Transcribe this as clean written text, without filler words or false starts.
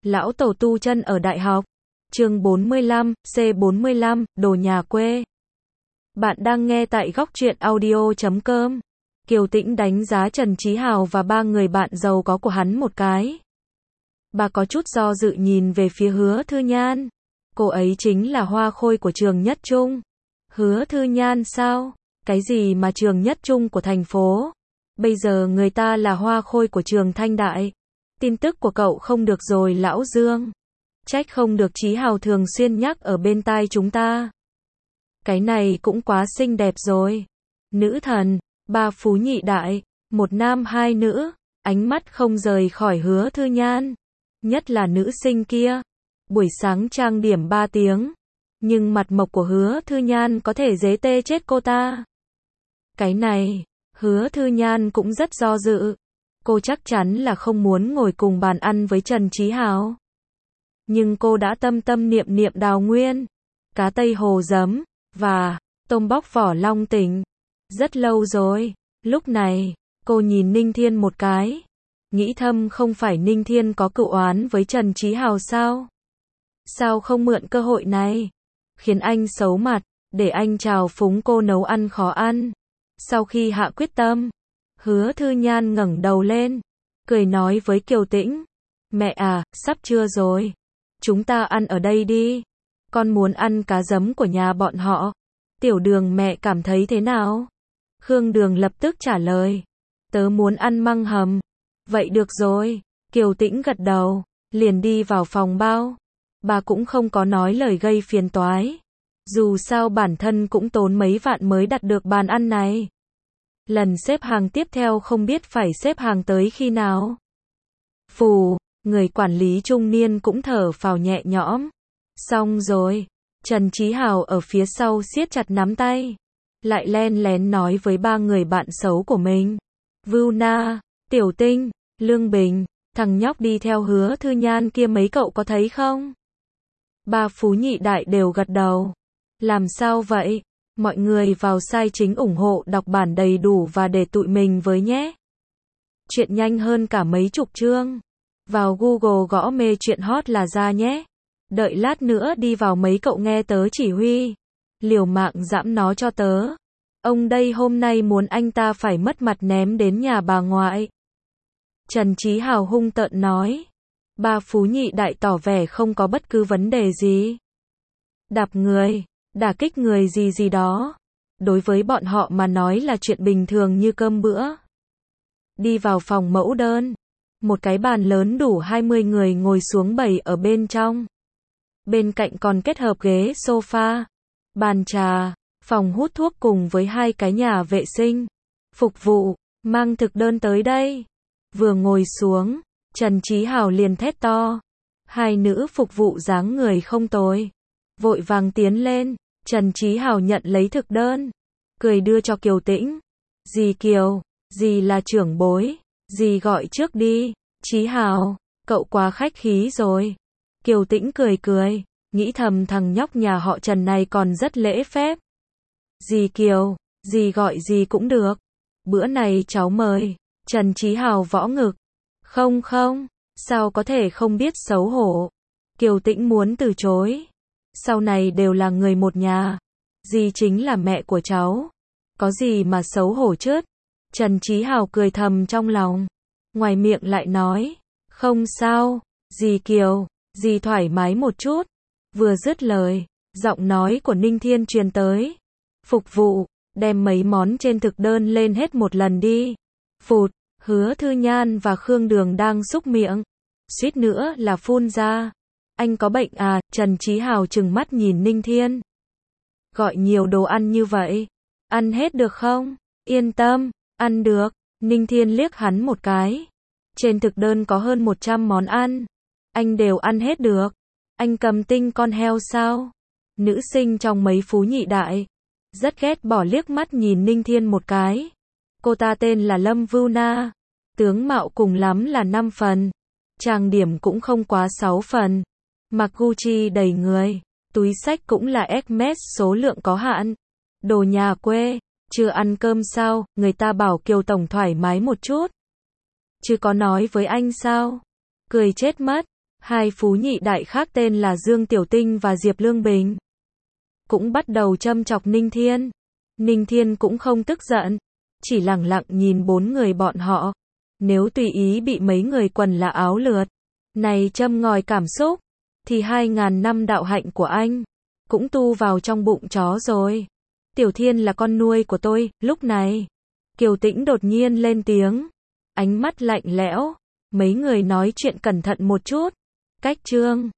Lão Tổ tu chân ở đại học. Chương 45, C45, đồ nhà quê. Bạn đang nghe tại góc truyện audio.com. Kiều Tĩnh đánh giá Trần Chí Hào và ba người bạn giàu có của hắn một cái. Bà có chút do dự nhìn về phía Hứa Thư Nhan. Cô ấy chính là hoa khôi của trường Nhất Trung. Hứa Thư Nhan sao? Cái gì mà trường Nhất Trung của thành phố? Bây giờ người ta là hoa khôi của trường Thanh Đại. Tin tức của cậu không được rồi lão Dương. Trách không được Chí Hào thường xuyên nhắc ở bên tai chúng ta. Cái này cũng quá xinh đẹp rồi. Nữ thần, ba phú nhị đại, một nam hai nữ, ánh mắt không rời khỏi Hứa Thư Nhan. Nhất là nữ sinh kia. Buổi sáng trang điểm 3 tiếng. Nhưng mặt mộc của Hứa Thư Nhan có thể dế tê chết cô ta. Cái này, Hứa Thư Nhan cũng rất do dự. Cô chắc chắn là không muốn ngồi cùng bàn ăn với Trần Chí Hào. Nhưng cô đã tâm tâm niệm niệm đào nguyên, cá tây hồ giấm, và tôm bóc vỏ long tỉnh. Rất lâu rồi. Lúc này, cô nhìn Ninh Thiên một cái. Nghĩ thầm không phải Ninh Thiên có cựu oán với Trần Chí Hào sao? Sao không mượn cơ hội này? Khiến anh xấu mặt, để anh trào phúng cô nấu ăn khó ăn. Sau khi hạ quyết tâm, Hứa Thư Nhan ngẩng đầu lên, cười nói với Kiều Tĩnh. Mẹ à, sắp trưa rồi. Chúng ta ăn ở đây đi. Con muốn ăn cá giấm của nhà bọn họ. Tiểu Đường mẹ cảm thấy thế nào? Khương Đường lập tức trả lời. Tớ muốn ăn măng hầm. Vậy được rồi. Kiều Tĩnh gật đầu, liền đi vào phòng bao. Bà cũng không có nói lời gây phiền toái. Dù sao bản thân cũng tốn mấy vạn mới đặt được bàn ăn này. Lần xếp hàng tiếp theo không biết phải xếp hàng tới khi nào. Phù, người quản lý trung niên cũng thở phào nhẹ nhõm. Xong rồi. Trần Chí Hào ở phía sau siết chặt nắm tay. Lại len lén nói với ba người bạn xấu của mình. Vưu Na, Tiểu Tinh, Lương Bình, thằng nhóc đi theo Hứa Thư Nhan kia mấy cậu có thấy không? Ba phú nhị đại đều gật đầu. Làm sao vậy? Mọi người vào sai chính ủng hộ đọc bản đầy đủ và để tụi mình với nhé. Chuyện nhanh hơn cả mấy chục chương. Vào Google gõ mê chuyện hot là ra nhé. Đợi lát nữa đi vào mấy cậu nghe tớ chỉ huy. Liều mạng dãm nó cho tớ. Ông đây hôm nay muốn anh ta phải mất mặt ném đến nhà bà ngoại. Trần Chí Hào hung tợn nói. Ba phú nhị đại tỏ vẻ không có bất cứ vấn đề gì. Đạp người, đả kích người gì gì đó. Đối với bọn họ mà nói là chuyện bình thường như cơm bữa. Đi vào phòng mẫu đơn. Một cái bàn lớn đủ 20 người ngồi xuống bày ở bên trong. Bên cạnh còn kết hợp ghế sofa, bàn trà, phòng hút thuốc cùng với 2 cái nhà vệ sinh. Phục vụ, mang thực đơn tới đây. Vừa ngồi xuống, Trần Chí Hào liền thét to. 2 nữ phục vụ dáng người không tồi. Vội vàng tiến lên, Trần Chí Hào nhận lấy thực đơn. Cười đưa cho Kiều Tĩnh. Dì Kiều, dì là trưởng bối, dì gọi trước đi. Chí Hào, cậu quá khách khí rồi. Kiều Tĩnh cười cười, nghĩ thầm thằng nhóc nhà họ Trần này còn rất lễ phép. Dì Kiều, dì gọi gì cũng được. Bữa này cháu mời. Trần Chí Hào võ ngực. Không không, sao có thể không biết xấu hổ. Kiều Tĩnh muốn từ chối. Sau này đều là người một nhà. Dì chính là mẹ của cháu. Có gì mà xấu hổ chứ? Trần Chí Hào cười thầm trong lòng. Ngoài miệng lại nói. Không sao, dì Kiều, dì thoải mái một chút. Vừa dứt lời, giọng nói của Ninh Thiên truyền tới. Phục vụ, đem mấy món trên thực đơn lên hết một lần đi. Phụt, Hứa Thư Nhan và Khương Đường đang xúc miệng. Suýt nữa là phun ra. Anh có bệnh à? Trần Chí Hào trừng mắt nhìn Ninh Thiên. Gọi nhiều đồ ăn như vậy. Ăn hết được không? Yên tâm, ăn được. Ninh Thiên liếc hắn một cái. Trên thực đơn có hơn 100 món ăn. Anh đều ăn hết được. Anh cầm tinh con heo sao? Nữ sinh trong mấy phú nhị đại. Rất ghét bỏ liếc mắt nhìn Ninh Thiên một cái. Cô ta tên là Lâm Vưu Na. Tướng mạo cùng lắm là 5 phần. Trang điểm cũng không quá 6 phần. Mặc Gucci đầy người. Túi xách cũng là Hermes số lượng có hạn. Đồ nhà quê. Chưa ăn cơm sao? Người ta bảo Kiều Tổng thoải mái một chút. Chứ có nói với anh sao? Cười chết mất. Hai phú nhị đại khác tên là Dương Tiểu Tinh và Diệp Lương Bình cũng bắt đầu châm chọc Ninh Thiên. Ninh Thiên cũng không tức giận, chỉ lẳng lặng nhìn bốn người bọn họ. Nếu tùy ý bị mấy người quần là áo lượt này châm ngòi cảm xúc, thì 2.000 năm đạo hạnh của anh cũng tu vào trong bụng chó rồi. Tiểu Thiên là con nuôi của tôi. Lúc này, Kiều Tĩnh đột nhiên lên tiếng, ánh mắt lạnh lẽo. Mấy người nói chuyện cẩn thận một chút. Cách Trương